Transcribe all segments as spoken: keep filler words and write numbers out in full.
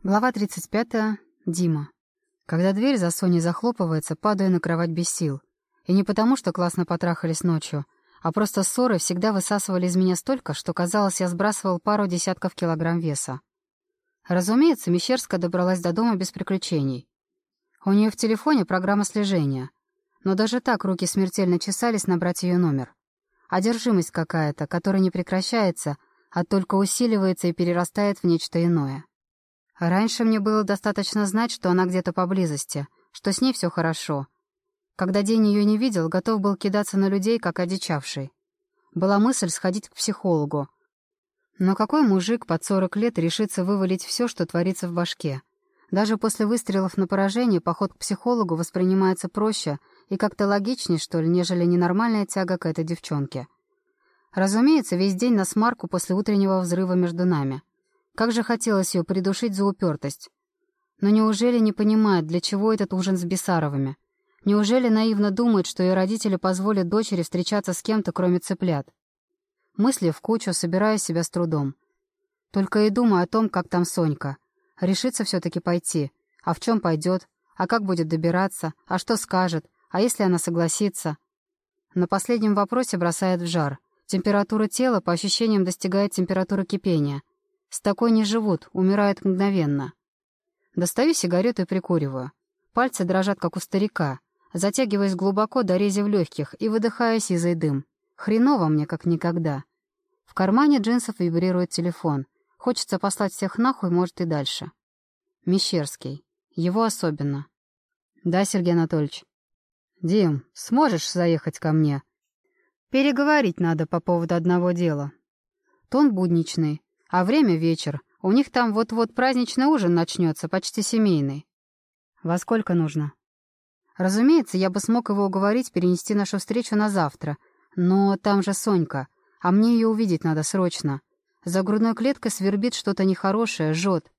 Глава тридцать пятая. Дима. Когда дверь за Соней захлопывается, падаю на кровать без сил. И не потому, что классно потрахались ночью, а просто ссоры всегда высасывали из меня столько, что, казалось, я сбрасывал пару десятков килограмм веса. Разумеется, Мещерская добралась до дома без приключений. У нее в телефоне программа слежения. Но даже так руки смертельно чесались набрать ее номер. Одержимость какая-то, которая не прекращается, а только усиливается и перерастает в нечто иное. Раньше мне было достаточно знать, что она где-то поблизости, что с ней все хорошо. Когда день ее не видел, готов был кидаться на людей, как одичавший. Была мысль сходить к психологу. Но какой мужик под сорок лет решится вывалить все, что творится в башке? Даже после выстрелов на поражение поход к психологу воспринимается проще и как-то логичнее, что ли, нежели ненормальная тяга к этой девчонке. Разумеется, весь день на смарку после утреннего взрыва между нами. Как же хотелось ее придушить за упертость. Но неужели не понимает, для чего этот ужин с Бесаровыми? Неужели наивно думает, что ее родители позволят дочери встречаться с кем-то, кроме цыплят? Мысли в кучу, собирая себя с трудом. Только и думаю о том, как там Сонька. Решится все-таки пойти. А в чем пойдет? А как будет добираться? А что скажет? А если она согласится? На последнем вопросе бросает в жар. Температура тела, по ощущениям, достигает температуры кипения. С такой не живут, умирают мгновенно. Достаю сигарету и прикуриваю. Пальцы дрожат, как у старика. Затягиваюсь глубоко до рези в легких и выдыхаю сизый дым. Хреново мне, как никогда. В кармане джинсов вибрирует телефон. Хочется послать всех нахуй, может, и дальше. Мещерский. Его особенно. Да, Сергей Анатольевич. Дим, сможешь заехать ко мне? Переговорить надо по поводу одного дела. Тон будничный. А время вечер. У них там вот-вот праздничный ужин начнется, почти семейный. Во сколько нужно? Разумеется, я бы смог его уговорить перенести нашу встречу на завтра. Но там же Сонька. А мне ее увидеть надо срочно. За грудной клеткой свербит что-то нехорошее, жжет.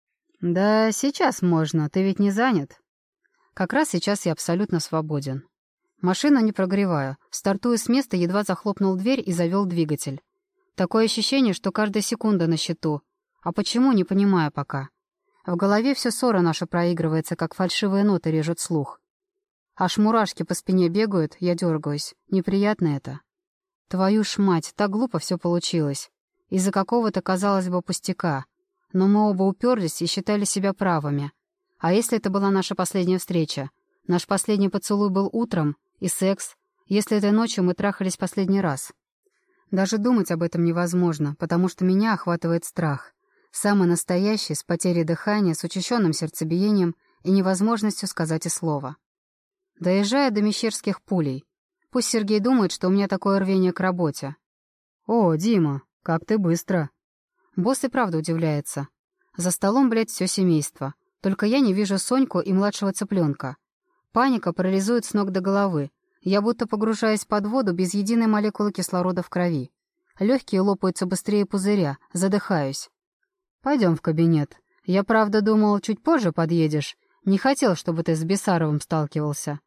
Да сейчас можно, ты ведь не занят? Как раз сейчас я абсолютно свободен. Машину не прогреваю. Стартую с места, едва захлопнул дверь и завел двигатель. Такое ощущение, что каждая секунда на счету. А почему, не понимаю пока. В голове все ссора наша проигрывается, как фальшивые ноты режут слух. Аж мурашки по спине бегают, я дергаюсь. Неприятно это. Твою ж мать, так глупо все получилось. Из-за какого-то, казалось бы, пустяка. Но мы оба уперлись и считали себя правыми. А если это была наша последняя встреча? Наш последний поцелуй был утром, и секс, если этой ночью мы трахались последний раз. Даже думать об этом невозможно, потому что меня охватывает страх. Самый настоящий, с потерей дыхания, с учащенным сердцебиением и невозможностью сказать и слова. Доезжая до Мещерских пулей. Пусть Сергей думает, что у меня такое рвение к работе. «О, Дима, как ты быстро!» Босс и правда удивляется. За столом, блядь, все семейство. Только я не вижу Соньку и младшего цыпленка. Паника парализует с ног до головы. Я будто погружаюсь под воду без единой молекулы кислорода в крови. Легкие лопаются быстрее пузыря, задыхаюсь. «Пойдем в кабинет. Я, правда, думал, чуть позже подъедешь. Не хотел, чтобы ты с Бесаровым сталкивался».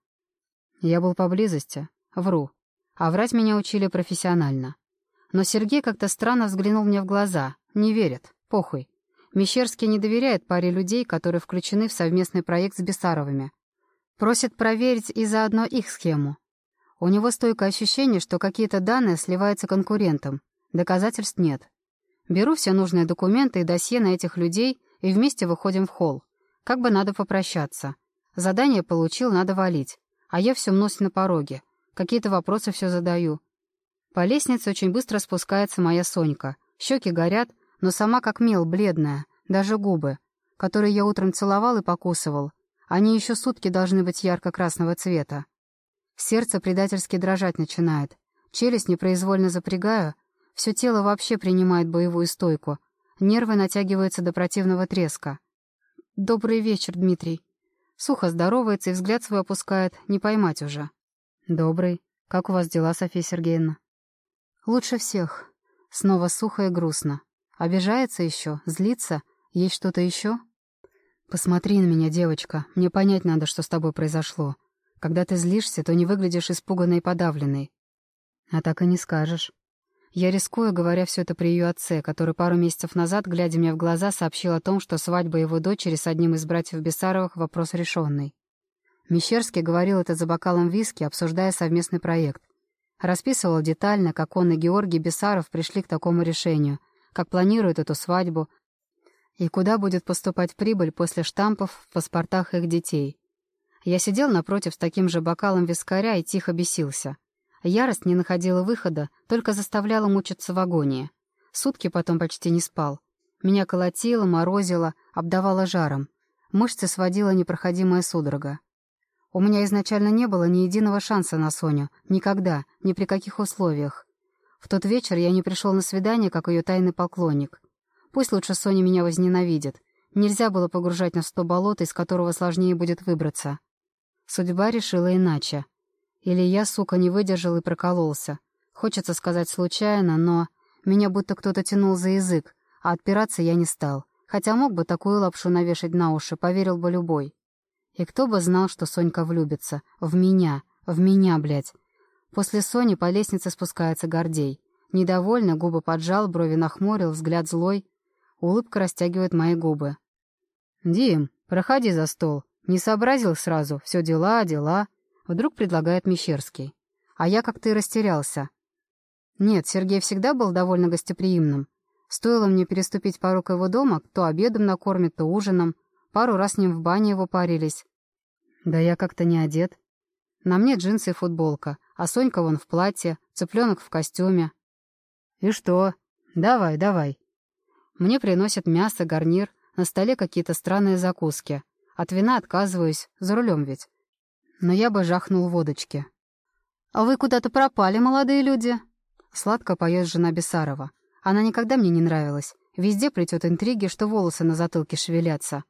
Я был поблизости. Вру. А врать меня учили профессионально. Но Сергей как-то странно взглянул мне в глаза. Не верит. Похуй. Мещерский не доверяет паре людей, которые включены в совместный проект с Бесаровыми. Просит проверить и заодно их схему. У него стойкое ощущение, что какие-то данные сливаются конкурентам. Доказательств нет. Беру все нужные документы и досье на этих людей и вместе выходим в холл. Как бы надо попрощаться. Задание получил, надо валить. А я все мнусь на пороге. Какие-то вопросы все задаю. По лестнице очень быстро спускается моя Сонька. Щеки горят, но сама как мел, бледная. Даже губы, которые я утром целовал и покусывал. Они еще сутки должны быть ярко-красного цвета. Сердце предательски дрожать начинает. Челюсть непроизвольно запрягаю. Все тело вообще принимает боевую стойку. Нервы натягиваются до противного треска. «Добрый вечер, Дмитрий». Сухо здоровается и взгляд свой опускает. Не поймать уже. «Добрый. Как у вас дела, Софья Сергеевна?» «Лучше всех». Снова сухо и грустно. Обижается еще? Злится? Есть что-то еще? «Посмотри на меня, девочка. Мне понять надо, что с тобой произошло. Когда ты злишься, то не выглядишь испуганной и подавленной. А так и не скажешь. Я рискую, говоря все это при ее отце, который пару месяцев назад, глядя мне в глаза, сообщил о том, что свадьба его дочери с одним из братьев Бессаровых — вопрос решенный. Мещерский говорил это за бокалом виски, обсуждая совместный проект. Расписывал детально, как он и Георгий Бессаров пришли к такому решению, как планируют эту свадьбу и куда будет поступать прибыль после штампов в паспортах их детей. Я сидел напротив с таким же бокалом вискаря и тихо бесился. Ярость не находила выхода, только заставляла мучиться в агонии. Сутки потом почти не спал. Меня колотило, морозило, обдавало жаром. Мышцы сводила непроходимая судорога. У меня изначально не было ни единого шанса на Соню. Никогда, ни при каких условиях. В тот вечер я не пришел на свидание, как ее тайный поклонник. Пусть лучше Соня меня возненавидит. Нельзя было погружать на сто болот, из которого сложнее будет выбраться. Судьба решила иначе. Или я, сука, не выдержал и прокололся. Хочется сказать случайно, но меня будто кто-то тянул за язык, а отпираться я не стал. Хотя мог бы такую лапшу навешать на уши, поверил бы любой. И кто бы знал, что Сонька влюбится. В меня. В меня, блядь. После Сони по лестнице спускается Гордей. Недовольно, губы поджал, брови нахмурил, взгляд злой. Улыбка растягивает мои губы. «Дим, проходи за стол. Не сообразил сразу. Все дела, дела». Вдруг предлагает Мещерский. А я как-то и растерялся. Нет, Сергей всегда был довольно гостеприимным. Стоило мне переступить порог его дома, то обедом накормит, то ужином. Пару раз с ним в бане его парились. Да я как-то не одет. На мне джинсы и футболка, а Сонька вон в платье, цыпленок в костюме. И что? Давай, давай. Мне приносят мясо, гарнир, на столе какие-то странные закуски. От вина отказываюсь, за рулем ведь. Но я бы жахнул водочки. «А вы куда-то пропали, молодые люди?» Сладко поет жена Бессарова. Она никогда мне не нравилась. Везде плетет интриги, что волосы на затылке шевелятся.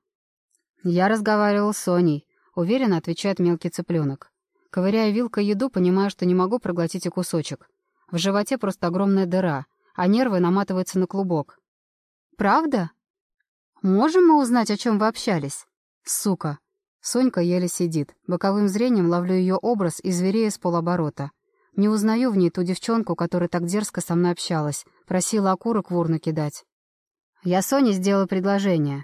«Я разговаривал с Соней», — уверенно отвечает мелкий цыпленок. Ковыряя вилкой еду, понимаю, что не могу проглотить и кусочек. В животе просто огромная дыра, а нервы наматываются на клубок. «Правда? Можем мы узнать, о чем вы общались?» «Сука!» Сонька еле сидит. Боковым зрением ловлю ее образ и зверею с полоборота. Не узнаю в ней ту девчонку, которая так дерзко со мной общалась, просила окурок в урну кидать. Я Соне сделала предложение.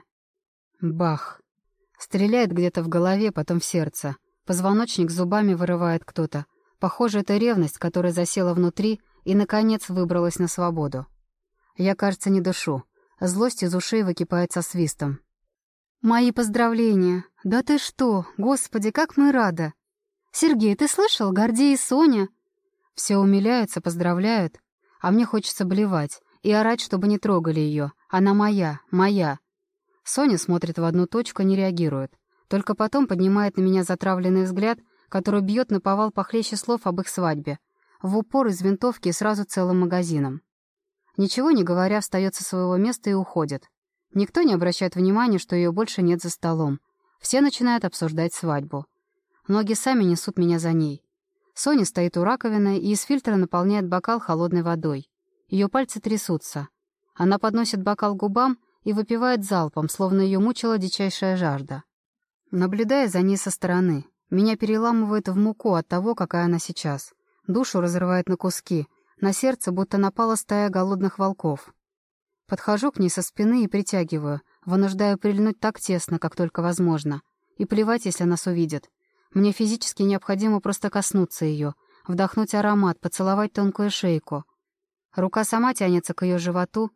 Бах! Стреляет где-то в голове, потом в сердце. Позвоночник зубами вырывает кто-то. Похоже, это ревность, которая засела внутри и, наконец, выбралась на свободу. Я, кажется, не дышу. Злость из ушей выкипает со свистом. «Мои поздравления! Да ты что? Господи, как мы рады! Сергей, ты слышал? Гордей и Соня!» Все умиляются, поздравляют, а мне хочется блевать и орать, чтобы не трогали ее. Она моя, моя. Соня смотрит в одну точку, не реагирует. Только потом поднимает на меня затравленный взгляд, который бьет наповал похлеще слов об их свадьбе. В упор из винтовки и сразу целым магазином. Ничего не говоря, встает со своего места и уходит. Никто не обращает внимания, что ее больше нет за столом. Все начинают обсуждать свадьбу. Ноги сами несут меня за ней. Соня стоит у раковины и из фильтра наполняет бокал холодной водой. Ее пальцы трясутся. Она подносит бокал к губам и выпивает залпом, словно ее мучила дичайшая жажда. Наблюдая за ней со стороны, меня переламывает в муку от того, какая она сейчас. Душу разрывает на куски, на сердце будто напала стая голодных волков. Подхожу к ней со спины и притягиваю, вынуждаю прильнуть так тесно, как только возможно. И плевать, если нас увидят. Мне физически необходимо просто коснуться ее, вдохнуть аромат, поцеловать тонкую шейку. Рука сама тянется к ее животу,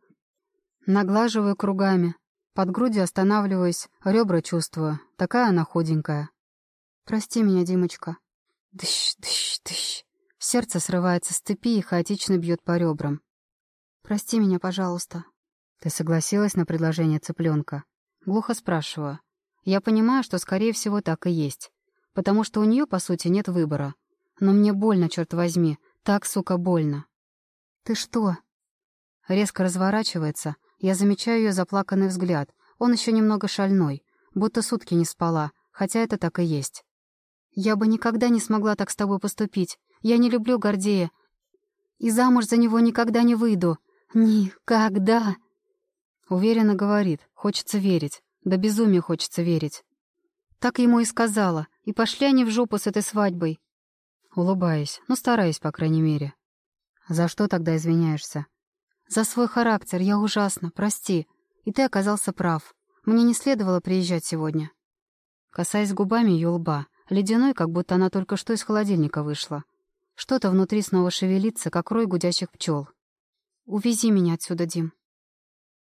наглаживаю кругами. Под грудью останавливаюсь, ребра чувствую. Такая она худенькая. «Прости меня, Димочка». Дыщ, дыщ, дыщ. Сердце срывается с цепи и хаотично бьет по ребрам. «Прости меня, пожалуйста». «Ты согласилась на предложение цыпленка?» Глухо спрашиваю. Я понимаю, что, скорее всего, так и есть. Потому что у нее, по сути, нет выбора. Но мне больно, черт возьми. Так, сука, больно. «Ты что?» Резко разворачивается. Я замечаю ее заплаканный взгляд. Он еще немного шальной. Будто сутки не спала. Хотя это так и есть. «Я бы никогда не смогла так с тобой поступить. Я не люблю Гордея. И замуж за него никогда не выйду. Никогда!» Уверенно говорит. Хочется верить. Да безумия хочется верить. Так ему и сказала. И пошли они в жопу с этой свадьбой. Улыбаюсь. Ну, стараюсь, по крайней мере. За что тогда извиняешься? За свой характер, я ужасно, прости. И ты оказался прав. Мне не следовало приезжать сегодня. Касаясь губами ее лба, ледяной, как будто она только что из холодильника вышла. Что-то внутри снова шевелится, как рой гудящих пчел. «Увези меня отсюда, Дим».